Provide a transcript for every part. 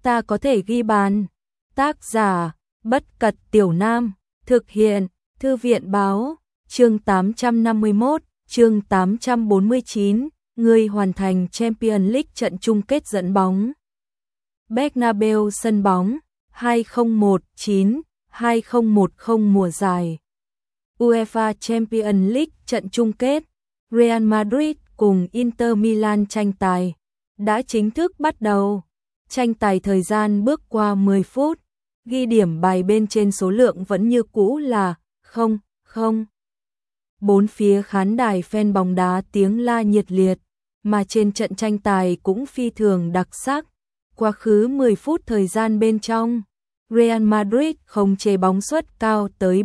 ta có thể ghi bàn. Tác giả, Bất Cật Tiểu Nam, thực hiện, Thư viện Báo, chương 851, chương 849, người hoàn thành Champions League trận chung kết dẫn bóng. Bernabeu sân bóng, 2019-2010 mùa giải. UEFA Champions League trận chung kết, Real Madrid cùng Inter Milan tranh tài, đã chính thức bắt đầu. Tranh tài thời gian bước qua 10 phút, ghi điểm bài bên trên số lượng vẫn như cũ là 0-0. Bốn phía khán đài fan bóng đá tiếng la nhiệt liệt, mà trên trận tranh tài cũng phi thường đặc sắc. Quá khứ 10 phút thời gian bên trong, Real Madrid khống chế bóng suất cao tới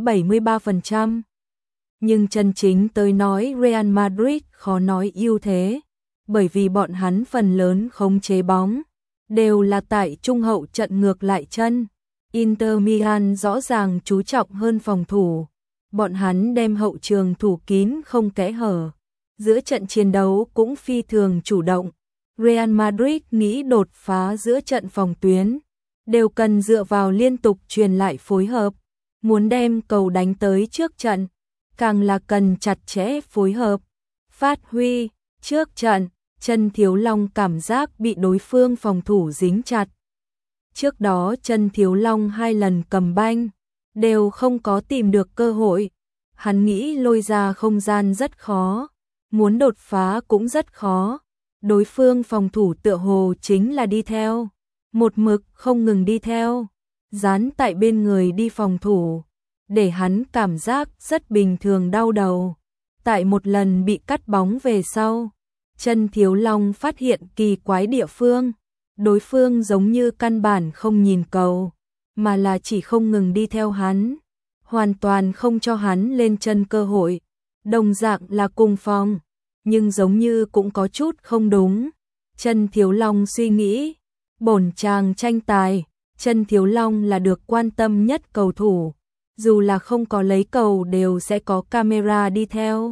73%. Nhưng chân chính tới nói Real Madrid khó nói ưu thế, bởi vì bọn hắn phần lớn khống chế bóng đều là tại trung hậu trận ngược lại chân. Inter Milan rõ ràng chú trọng hơn phòng thủ, bọn hắn đem hậu trường thủ kín không kẽ hở. Giữa trận chiến đấu cũng phi thường chủ động. Real Madrid nghĩ đột phá giữa trận phòng tuyến, đều cần dựa vào liên tục truyền lại phối hợp, muốn đem cầu đánh tới trước trận, càng là cần chặt chẽ phối hợp, phát huy. Trước trận, Chân Thiếu Long cảm giác bị đối phương phòng thủ dính chặt. Trước đó Chân Thiếu Long 2 lần cầm banh, đều không có tìm được cơ hội. Hắn nghĩ lôi ra không gian rất khó, muốn đột phá cũng rất khó. Đối phương phòng thủ tựa hồ chính là đi theo, một mực không ngừng đi theo, dán tại bên người đi phòng thủ, để hắn cảm giác rất bình thường đau đầu. Tại một lần bị cắt bóng về sau, Chân Thiếu Long phát hiện kỳ quái địa phương, đối phương giống như căn bản không nhìn cầu, mà là chỉ không ngừng đi theo hắn, hoàn toàn không cho hắn lên chân cơ hội. Đồng dạng là cùng phòng, nhưng giống như cũng có chút không đúng. Chân Thiếu Long suy nghĩ, bổn chàng tranh tài, Chân Thiếu Long là được quan tâm nhất cầu thủ, dù là không có lấy cầu đều sẽ có camera đi theo.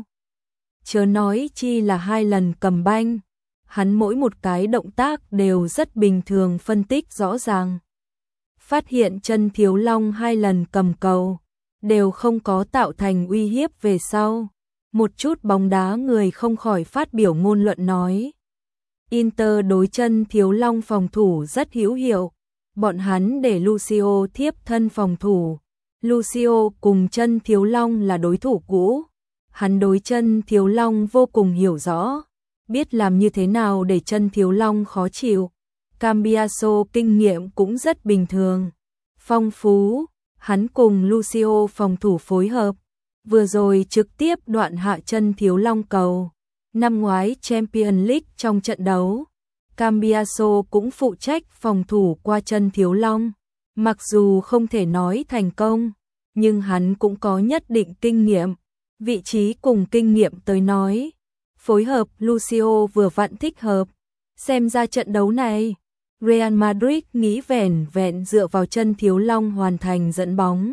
Chớ nói chi là 2 lần cầm banh, hắn mỗi một cái động tác đều rất bình thường, phân tích rõ ràng. Phát hiện Chân Thiếu Long 2 lần cầm cầu, đều không có tạo thành uy hiếp về sau. Một chút bóng đá người không khỏi phát biểu ngôn luận nói. Inter đối Chân Thiếu Long phòng thủ rất hữu hiệu, bọn hắn để Lucio thiếp thân phòng thủ. Lucio cùng Chân Thiếu Long là đối thủ cũ, hắn đối Chân Thiếu Long vô cùng hiểu rõ, biết làm như thế nào để Chân Thiếu Long khó chịu. Cambiaso kinh nghiệm cũng rất bình thường, phong phú, hắn cùng Lucio phòng thủ phối hợp, vừa rồi trực tiếp đoạn hạ Chân Thiếu Long cầu. Năm ngoái Champions League trong trận đấu, Cambiaso cũng phụ trách phòng thủ qua Chân Thiếu Long. Mặc dù không thể nói thành công, nhưng hắn cũng có nhất định kinh nghiệm. Vị trí cùng kinh nghiệm tới nói, phối hợp Lucio vừa vặn thích hợp. Xem ra trận đấu này, Real Madrid nghĩ vẻn vẹn dựa vào Chân Thiếu Long hoàn thành dẫn bóng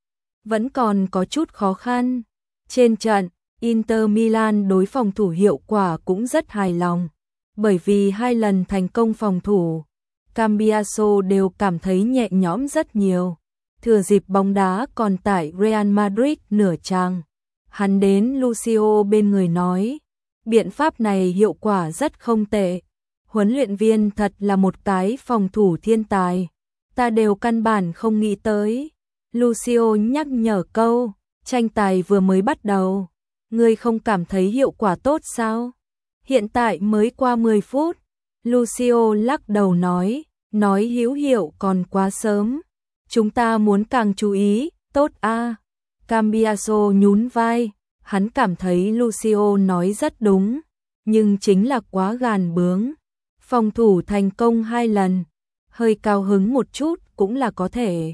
vẫn còn có chút khó khăn. Trên trận, Inter Milan đối phòng thủ hiệu quả cũng rất hài lòng, bởi vì 2 lần thành công phòng thủ, Cambiaso đều cảm thấy nhẹ nhõm rất nhiều. Thừa dịp bóng đá còn tại Real Madrid nửa chàng, hắn đến Lucio bên người nói, biện pháp này hiệu quả rất không tệ. Huấn luyện viên thật là một cái phòng thủ thiên tài, ta đều căn bản không nghĩ tới. Lucio nhắc nhở câu, tranh tài vừa mới bắt đầu, ngươi không cảm thấy hiệu quả tốt sao? Hiện tại mới qua 10 phút. Lucio lắc đầu nói hữu hiệu còn quá sớm, chúng ta muốn càng chú ý, tốt a. Cambiaso nhún vai, hắn cảm thấy Lucio nói rất đúng, nhưng chính là quá gàn bướng. Phòng thủ thành công 2 lần, hơi cao hứng một chút cũng là có thể.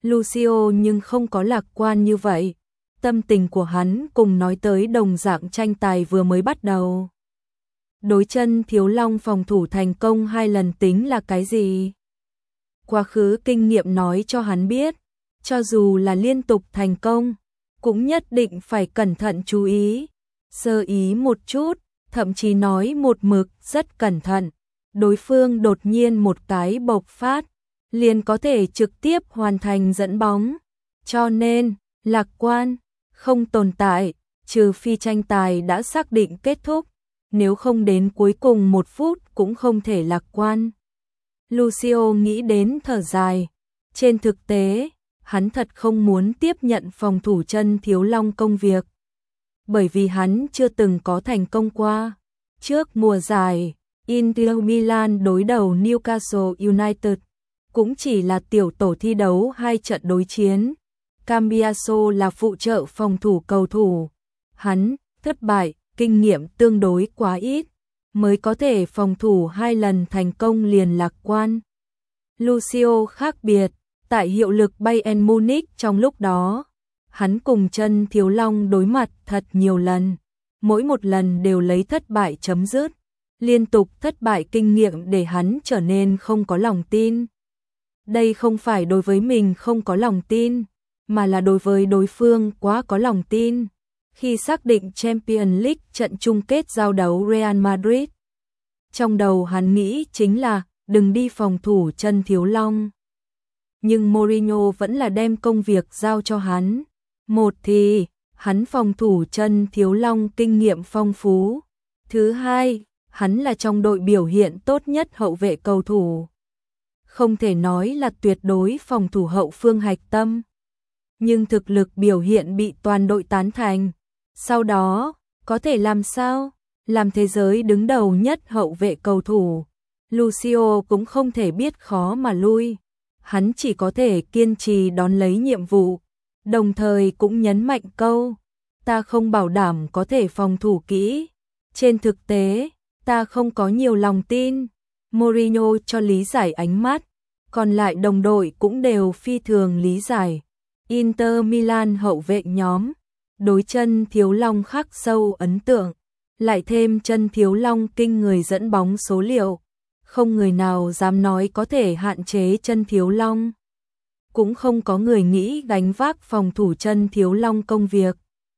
Lucio nhưng không có lạc quan như vậy. Tâm tình của hắn cùng nói tới đồng dạng tranh tài vừa mới bắt đầu. Đối Chân Thiếu Long phòng thủ thành công 2 lần tính là cái gì? Quá khứ kinh nghiệm nói cho hắn biết, cho dù là liên tục thành công, cũng nhất định phải cẩn thận chú ý. Sơ ý một chút, thậm chí nói một mực rất cẩn thận. Đối phương đột nhiên một cái bộc phát, liền có thể trực tiếp hoàn thành dẫn bóng. Cho nên, lạc quan không tồn tại, trừ phi tranh tài đã xác định kết thúc, nếu không đến cuối cùng 1 phút cũng không thể lạc quan. Lucio nghĩ đến thở dài. Trên thực tế, hắn thật không muốn tiếp nhận phòng thủ chân thiếu long công việc. Bởi vì hắn chưa từng có thành công qua. Trước mùa giải, Inter Milan đối đầu Newcastle United, cũng chỉ là tiểu tổ thi đấu 2 trận đối chiến. Cambiaso là phụ trợ phòng thủ cầu thủ. Hắn thất bại, kinh nghiệm tương đối quá ít, mới có thể phòng thủ 2 lần thành công liền lạc quan. Lucio khác biệt, tại hiệu lực Bayern Munich trong lúc đó, hắn cùng chân thiếu long đối mặt thật nhiều lần, mỗi một lần đều lấy thất bại chấm dứt. Liên tục thất bại kinh nghiệm để hắn trở nên không có lòng tin. Đây không phải đối với mình không có lòng tin, mà là đối với đối phương quá có lòng tin. Khi xác định Champions League trận chung kết giao đấu Real Madrid, trong đầu hắn nghĩ chính là đừng đi phòng thủ chân thiếu long. Nhưng Mourinho vẫn là đem công việc giao cho hắn. Một thì, hắn phòng thủ chân thiếu long kinh nghiệm phong phú. Thứ hai, hắn là trong đội biểu hiện tốt nhất hậu vệ cầu thủ. Không thể nói là tuyệt đối phòng thủ hậu phương hạch tâm. Nhưng thực lực biểu hiện bị toàn đội tán thành. Sau đó, có thể làm sao? Làm thế giới đứng đầu nhất hậu vệ cầu thủ. Lucio cũng không thể biết khó mà lui. Hắn chỉ có thể kiên trì đón lấy nhiệm vụ. Đồng thời cũng nhấn mạnh câu, ta không bảo đảm có thể phòng thủ kỹ. Trên thực tế, ta không có nhiều lòng tin. Mourinho cho lý giải ánh mắt, còn lại đồng đội cũng đều phi thường lý giải. Inter Milan hậu vệ nhóm, đối chân thiếu long khắc sâu ấn tượng, lại thêm chân thiếu long kinh người dẫn bóng số liệu. Không người nào dám nói có thể hạn chế chân thiếu long. Cũng không có người nghĩ gánh vác phòng thủ chân thiếu long công việc.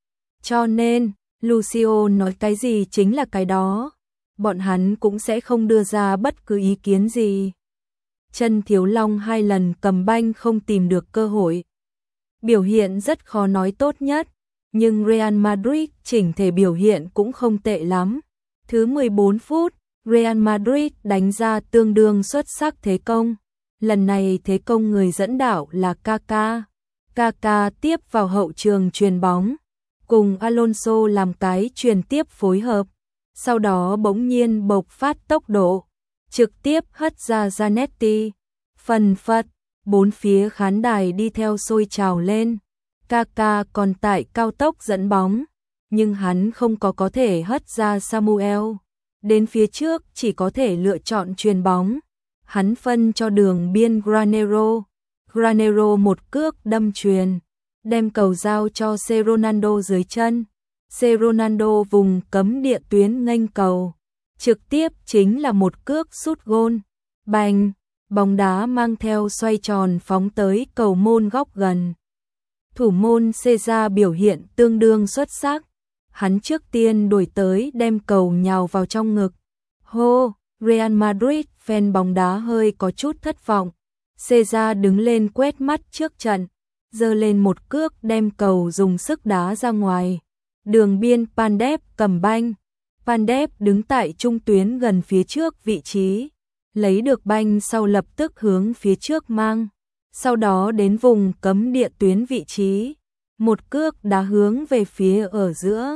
Cho nên, Lucio nói cái gì chính là cái đó. Bọn hắn cũng sẽ không đưa ra bất cứ ý kiến gì. Chân thiếu long 2 lần cầm banh không tìm được cơ hội. Biểu hiện rất khó nói tốt nhất, nhưng Real Madrid chỉnh thể biểu hiện cũng không tệ lắm. Thứ 14 phút, Real Madrid đánh ra tương đương xuất sắc thế công. Lần này thế công người dẫn đảo là Kaká. Kaká tiếp vào hậu trường chuyền bóng, cùng Alonso làm cái chuyền tiếp phối hợp. Sau đó bỗng nhiên bộc phát tốc độ, trực tiếp hất ra Zanetti. Phần phật, 4 phía khán đài đi theo sôi trào lên. Kaká còn tại cao tốc dẫn bóng, nhưng hắn không có thể hất ra Samuel. Đến phía trước chỉ có thể lựa chọn chuyền bóng. Hắn phân cho đường biên Granero. Granero một cước đâm chuyền, đem cầu giao cho C. Ronaldo dưới chân. C. Ronaldo vùng cấm địa tuyến nghênh cầu. Trực tiếp chính là một cước sút gôn. Bành, bóng đá mang theo xoay tròn phóng tới cầu môn góc gần. Thủ môn Cesar biểu hiện tương đương xuất sắc. Hắn trước tiên đuổi tới đem cầu nhào vào trong ngực. Hô, Real Madrid fan bóng đá hơi có chút thất vọng. Cesar đứng lên quét mắt trước trận, giơ lên một cước đem cầu dùng sức đá ra ngoài. Đường biên Pandev cầm banh. Pandev đứng tại trung tuyến gần phía trước vị trí, lấy được banh sau lập tức hướng phía trước mang. Sau đó đến vùng cấm địa tuyến vị trí, một cước đá hướng về phía ở giữa.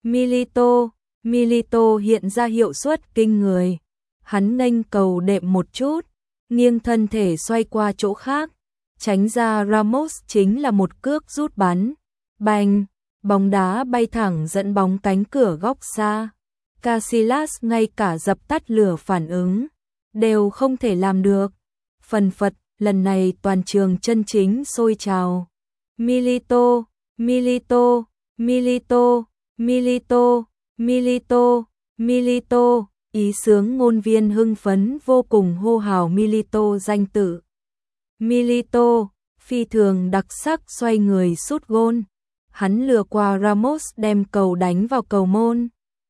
Milito hiện ra hiệu suất kinh người. Hắn nghênh cầu đệm một chút, nghiêng thân thể xoay qua chỗ khác, tránh ra Ramos chính là một cước rút bắn. Bành, bóng đá bay thẳng dẫn bóng cánh cửa góc xa. Casillas ngay cả dập tắt lửa phản ứng đều không thể làm được. Phần phật, lần này toàn trường chân chính sôi trào. Milito, ý sướng ngôn viên hưng phấn vô cùng hô hào Milito danh tự. Milito, phi thường đặc sắc xoay người sút gôn. Hắn lừa qua Ramos đem cầu đánh vào cầu môn.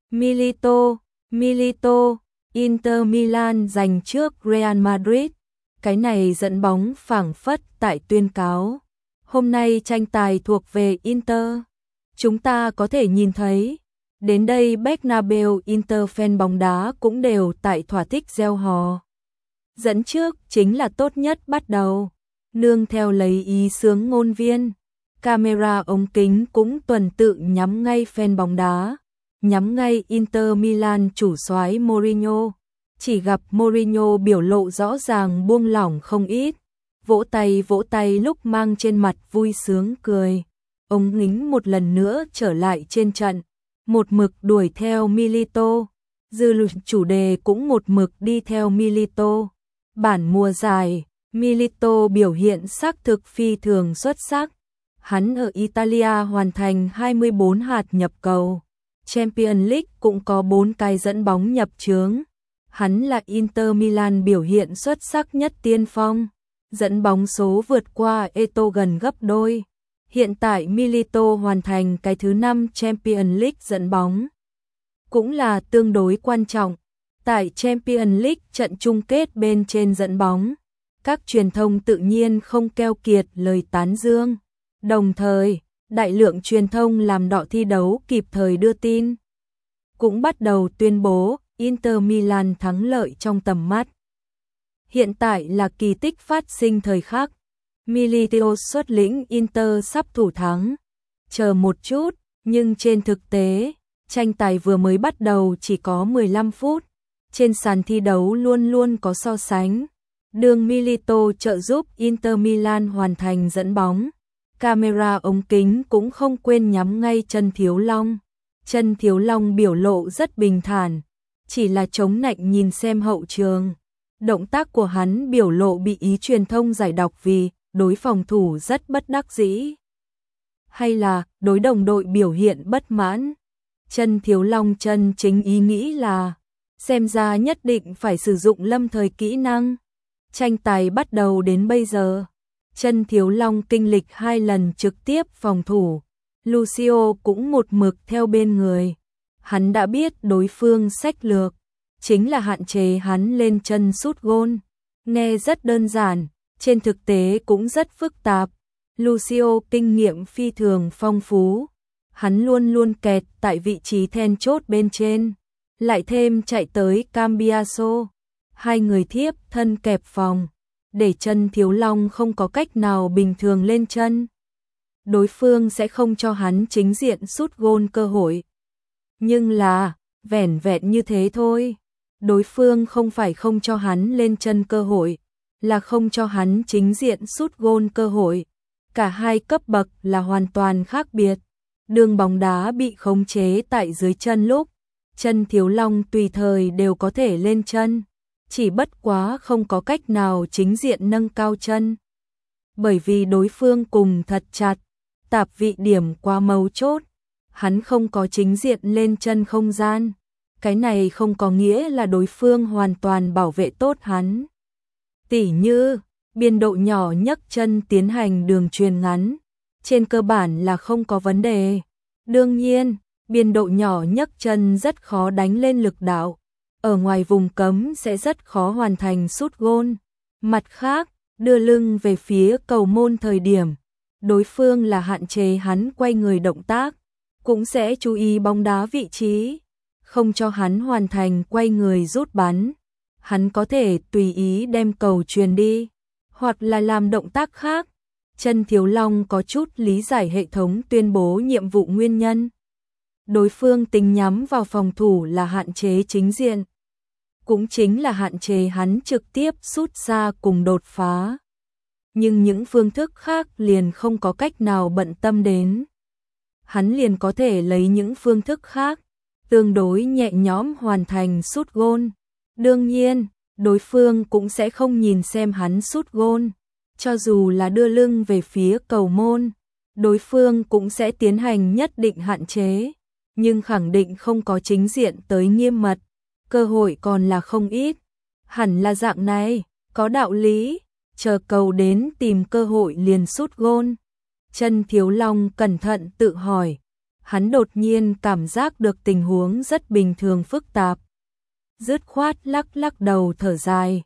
Milito, Inter Milan giành trước Real Madrid. Cái này dẫn bóng phảng phất tại tuyên cáo. Hôm nay tranh tài thuộc về Inter. Chúng ta có thể nhìn thấy. Đến đây Bernabeu Inter fan bóng đá cũng đều tại thỏa thích reo hò. Dẫn trước chính là tốt nhất bắt đầu. Nương theo lấy ý sướng ngôn viên. Camera ống kính cũng tuần tự nhắm ngay fan bóng đá. Nhắm ngay Inter Milan chủ soái Mourinho. Chỉ gặp Mourinho biểu lộ rõ ràng buông lỏng không ít. Vỗ tay lúc mang trên mặt vui sướng cười. Ông Ngính một lần nữa trở lại trên trận. Một mực đuổi theo Milito. Dư luận chủ đề cũng một mực đi theo Milito. Bản mùa giải, Milito biểu hiện xác thực phi thường xuất sắc. Hắn ở Italia hoàn thành 24 hạt nhập cầu. Champions League cũng có 4 cái dẫn bóng nhập chướng. Hắn là Inter Milan biểu hiện xuất sắc nhất tiên phong. Dẫn bóng số vượt qua Eto'o gần gấp đôi. Hiện tại Milito hoàn thành cái thứ 5 Champions League dẫn bóng. Cũng là tương đối quan trọng. Tại Champions League trận chung kết bên trên dẫn bóng, các truyền thông tự nhiên không keo kiệt lời tán dương. Đồng thời, đại lượng truyền thông làm đọ thi đấu kịp thời đưa tin. Cũng bắt đầu tuyên bố Inter Milan thắng lợi trong tầm mắt. Hiện tại là kỳ tích phát sinh thời khắc. Milito xuất lĩnh Inter sắp thủ thắng. Chờ một chút, nhưng trên thực tế, tranh tài vừa mới bắt đầu chỉ có 15 phút. Trên sàn thi đấu luôn luôn có so sánh. Đường Milito trợ giúp Inter Milan hoàn thành dẫn bóng. Camera ống kính cũng không quên nhắm ngay Chân Thiếu Long. Chân Thiếu Long biểu lộ rất bình thản, chỉ là chống nạnh nhìn xem hậu trường. Động tác của hắn biểu lộ bị ý truyền thông giải đọc vì đối phòng thủ rất bất đắc dĩ. Hay là đối đồng đội biểu hiện bất mãn. Chân Thiếu Long chân chính ý nghĩ là xem ra nhất định phải sử dụng lâm thời kỹ năng. Tranh tài bắt đầu đến bây giờ. Chân Thiếu Long kinh lịch 2 lần trực tiếp phòng thủ. Lucio cũng một mực theo bên người. Hắn đã biết đối phương sách lược. Chính là hạn chế hắn lên chân sút gôn. Nghe rất đơn giản, trên thực tế cũng rất phức tạp. Lucio kinh nghiệm phi thường phong phú. Hắn luôn luôn kẹt tại vị trí then chốt bên trên. Lại thêm chạy tới Cambiaso. 2 người thiếp thân kẹp phòng. Để Chân Thiếu Long không có cách nào bình thường lên chân. Đối phương sẽ không cho hắn chính diện sút gôn cơ hội. Nhưng là, vẻn vẹn như thế thôi. Đối phương không phải không cho hắn lên chân cơ hội, là không cho hắn chính diện sút gôn cơ hội. Cả hai cấp bậc là hoàn toàn khác biệt. Đường bóng đá bị khống chế tại dưới chân lúc, Chân Thiếu Long tùy thời đều có thể lên chân. Chỉ bất quá không có cách nào chính diện nâng cao chân. Bởi vì đối phương cùng thật chặt, tạp vị điểm quá mấu chốt. Hắn không có chính diện lên chân không gian. Cái này không có nghĩa là đối phương hoàn toàn bảo vệ tốt hắn. Tỉ như, biên độ nhỏ nhấc chân tiến hành đường truyền ngắn. Trên cơ bản là không có vấn đề. Đương nhiên, biên độ nhỏ nhấc chân rất khó đánh lên lực đạo. Ở ngoài vùng cấm sẽ rất khó hoàn thành sút gôn. Mặt khác, đưa lưng về phía cầu môn thời điểm, đối phương là hạn chế hắn quay người động tác, cũng sẽ chú ý bóng đá vị trí, không cho hắn hoàn thành quay người rút bắn. Hắn có thể tùy ý đem cầu truyền đi, hoặc là làm động tác khác. Chân Thiếu Long có chút lý giải hệ thống tuyên bố nhiệm vụ nguyên nhân. Đối phương tính nhắm vào phòng thủ là hạn chế chính diện, cũng chính là hạn chế hắn trực tiếp sút xa cùng đột phá. Nhưng những phương thức khác liền không có cách nào bận tâm đến. Hắn liền có thể lấy những phương thức khác, tương đối nhẹ nhõm hoàn thành sút gôn. Đương nhiên, đối phương cũng sẽ không nhìn xem hắn sút gôn. Cho dù là đưa lưng về phía cầu môn, đối phương cũng sẽ tiến hành nhất định hạn chế, nhưng khẳng định không có chính diện tới nghiêm mật. Cơ hội còn là không ít. Hẳn là dạng này, có đạo lý. Chờ cầu đến tìm cơ hội liền sút gôn. Chân Thiếu Long cẩn thận tự hỏi. Hắn đột nhiên cảm giác được tình huống rất bình thường phức tạp. Dứt khoát lắc lắc đầu thở dài.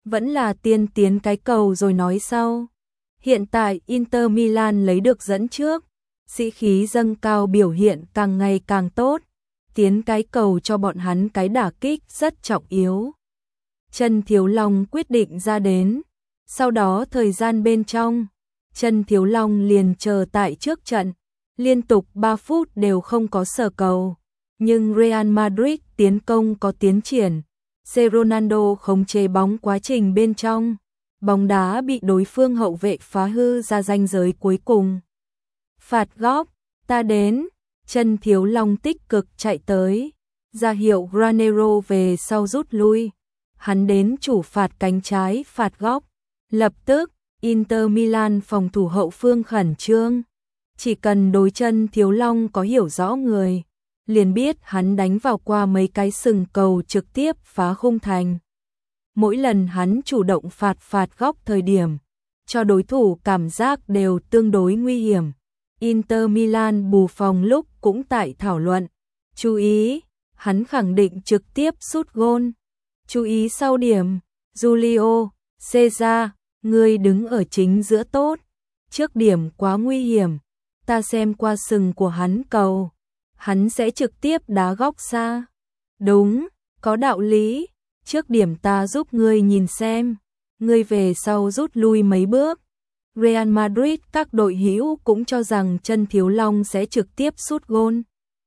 Vẫn là tiên tiến cái cầu rồi nói sau. Hiện tại Inter Milan lấy được dẫn trước, sĩ khí dâng cao, biểu hiện càng ngày càng tốt, tiến cái cầu cho bọn hắn cái đả kích rất trọng yếu. Chân Thiếu Long quyết định ra đến, sau đó thời gian bên trong, Chân Thiếu Long liền chờ tại trước trận, liên tục 3 phút đều không có sờ cầu, nhưng Real Madrid tiến công có tiến triển, Ronaldo khống chế bóng quá trình bên trong, bóng đá bị đối phương hậu vệ phá hư ra ranh giới cuối cùng. Phạt góc, ta đến, Chân Thiếu Long tích cực chạy tới, ra hiệu Granero về sau rút lui. Hắn đến chủ phạt cánh trái phạt góc, lập tức Inter Milan phòng thủ hậu phương khẩn trương, chỉ cần đối Chân Thiếu Long có hiểu rõ người, liền biết hắn đánh vào qua mấy cái sừng cầu trực tiếp phá khung thành. Mỗi lần hắn chủ động phạt góc thời điểm, cho đối thủ cảm giác đều tương đối nguy hiểm. Inter Milan bù phòng lúc cũng tại thảo luận, chú ý, hắn khẳng định trực tiếp sút gôn. Chú ý sau điểm, Julio Cesar, ngươi đứng ở chính giữa tốt, trước điểm quá nguy hiểm, ta xem qua sừng của hắn cầu, hắn sẽ trực tiếp đá góc xa. Đúng, có đạo lý, trước điểm ta giúp ngươi nhìn xem, ngươi về sau rút lui mấy bước. Real Madrid các đội hữu cũng cho rằng Chân Thiếu Long sẽ trực tiếp sút gôn.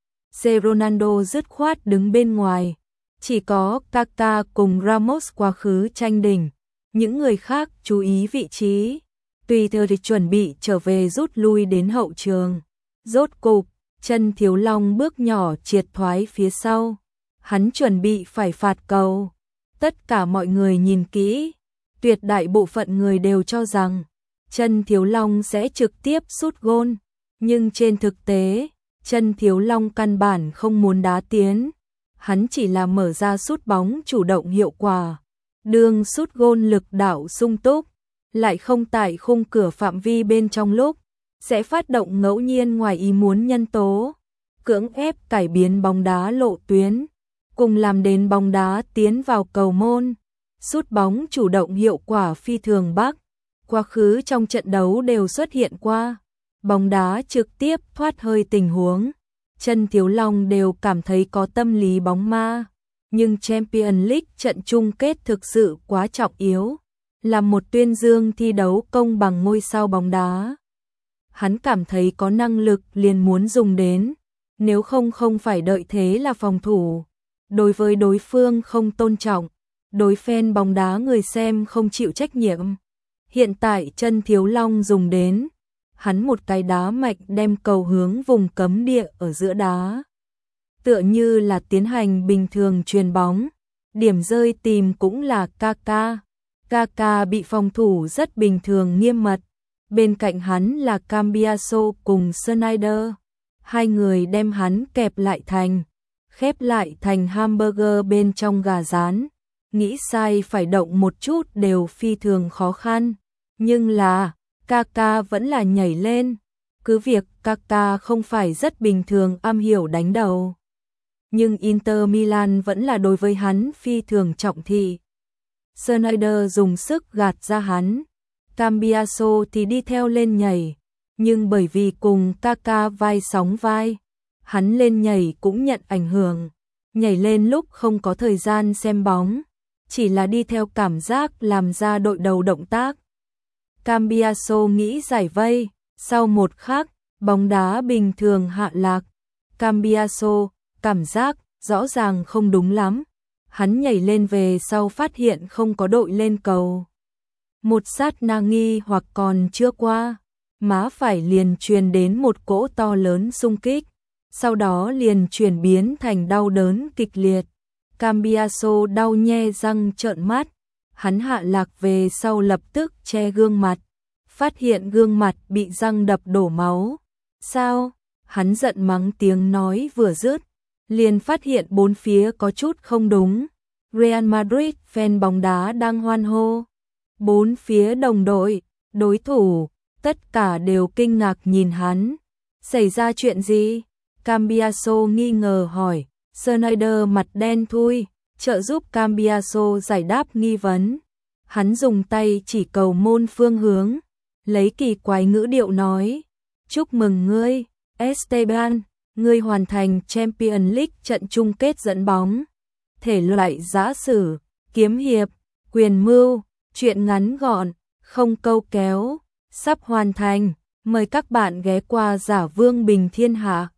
Ronaldo dứt khoát đứng bên ngoài, chỉ có Kaká cùng Ramos quá khứ tranh đỉnh, những người khác chú ý vị trí, tùy thời chuẩn bị trở về rút lui đến hậu trường. Rốt cục, Chân Thiếu Long bước nhỏ triệt thoái phía sau, hắn chuẩn bị phải phạt cầu. Tất cả mọi người nhìn kỹ, tuyệt đại bộ phận người đều cho rằng Chân Thiếu Long sẽ trực tiếp sút gôn, nhưng trên thực tế, Chân Thiếu Long căn bản không muốn đá tiến, hắn chỉ là mở ra sút bóng chủ động hiệu quả, đường sút gôn lực đạo sung túc, lại không tại khung cửa phạm vi bên trong lúc, sẽ phát động ngẫu nhiên ngoài ý muốn nhân tố, cưỡng ép cải biến bóng đá lộ tuyến, cùng làm đến bóng đá tiến vào cầu môn, sút bóng chủ động hiệu quả phi thường bắc, quá khứ trong trận đấu đều xuất hiện qua, bóng đá trực tiếp thoát hơi tình huống. Chân Thiếu Long đều cảm thấy có tâm lý bóng ma, nhưng Champions League trận chung kết thực sự quá trọng yếu, là một tuyên dương thi đấu công bằng ngôi sao bóng đá. Hắn cảm thấy có năng lực liền muốn dùng đến, nếu không phải đợi thế là phòng thủ. Đối với đối phương không tôn trọng, đối fan bóng đá người xem không chịu trách nhiệm. Hiện tại Chân Thiếu Long dùng đến, hắn một cái đá mạnh đem cầu hướng vùng cấm địa ở giữa đá. Tựa như là tiến hành bình thường chuyền bóng, điểm rơi tìm cũng là Kaká. Kaká bị phòng thủ rất bình thường nghiêm mật, bên cạnh hắn là Cambiaso cùng Sneijder. Hai người đem hắn kẹp lại khép lại thành hamburger bên trong gà rán. Nghĩ sai phải động một chút đều phi thường khó khăn, nhưng là Kaká vẫn là nhảy lên, cứ việc Kaká không phải rất bình thường am hiểu đánh đầu, nhưng Inter Milan vẫn là đối với hắn phi thường trọng thị. Sneijder dùng sức gạt ra hắn, Cambiaso thì đi theo lên nhảy, nhưng bởi vì cùng Kaká vai sóng vai, hắn lên nhảy cũng nhận ảnh hưởng, nhảy lên lúc không có thời gian xem bóng, chỉ là đi theo cảm giác làm ra đội đầu động tác. Cambiaso nghĩ giải vây, sau một khắc, bóng đá bình thường hạ lạc. Cambiaso, cảm giác rõ ràng không đúng lắm. Hắn nhảy lên về sau phát hiện không có đội lên cầu. Một sát na nghi hoặc còn chưa qua, má phải liền truyền đến một cỗ to lớn xung kích, sau đó liền chuyển biến thành đau đớn kịch liệt. Cambiaso đau nhe răng trợn mắt, hắn hạ lạc về sau lập tức che gương mặt, phát hiện gương mặt bị răng đập đổ máu. Sao? Hắn giận mắng tiếng nói vừa dứt, liền phát hiện bốn phía có chút không đúng. Real Madrid fan bóng đá đang hoan hô. Bốn phía đồng đội, đối thủ, tất cả đều kinh ngạc nhìn hắn. Xảy ra chuyện gì? Cambiaso nghi ngờ hỏi. Sneijder mặt đen thui, trợ giúp Cambiaso giải đáp nghi vấn. Hắn dùng tay chỉ cầu môn phương hướng, lấy kỳ quái ngữ điệu nói, chúc mừng ngươi, Esteban, ngươi hoàn thành Champions League trận chung kết dẫn bóng. Thể loại giã sử, kiếm hiệp, quyền mưu, truyện ngắn gọn, không câu kéo, sắp hoàn thành. Mời các bạn ghé qua Giả Vương Bình Thiên Hạ.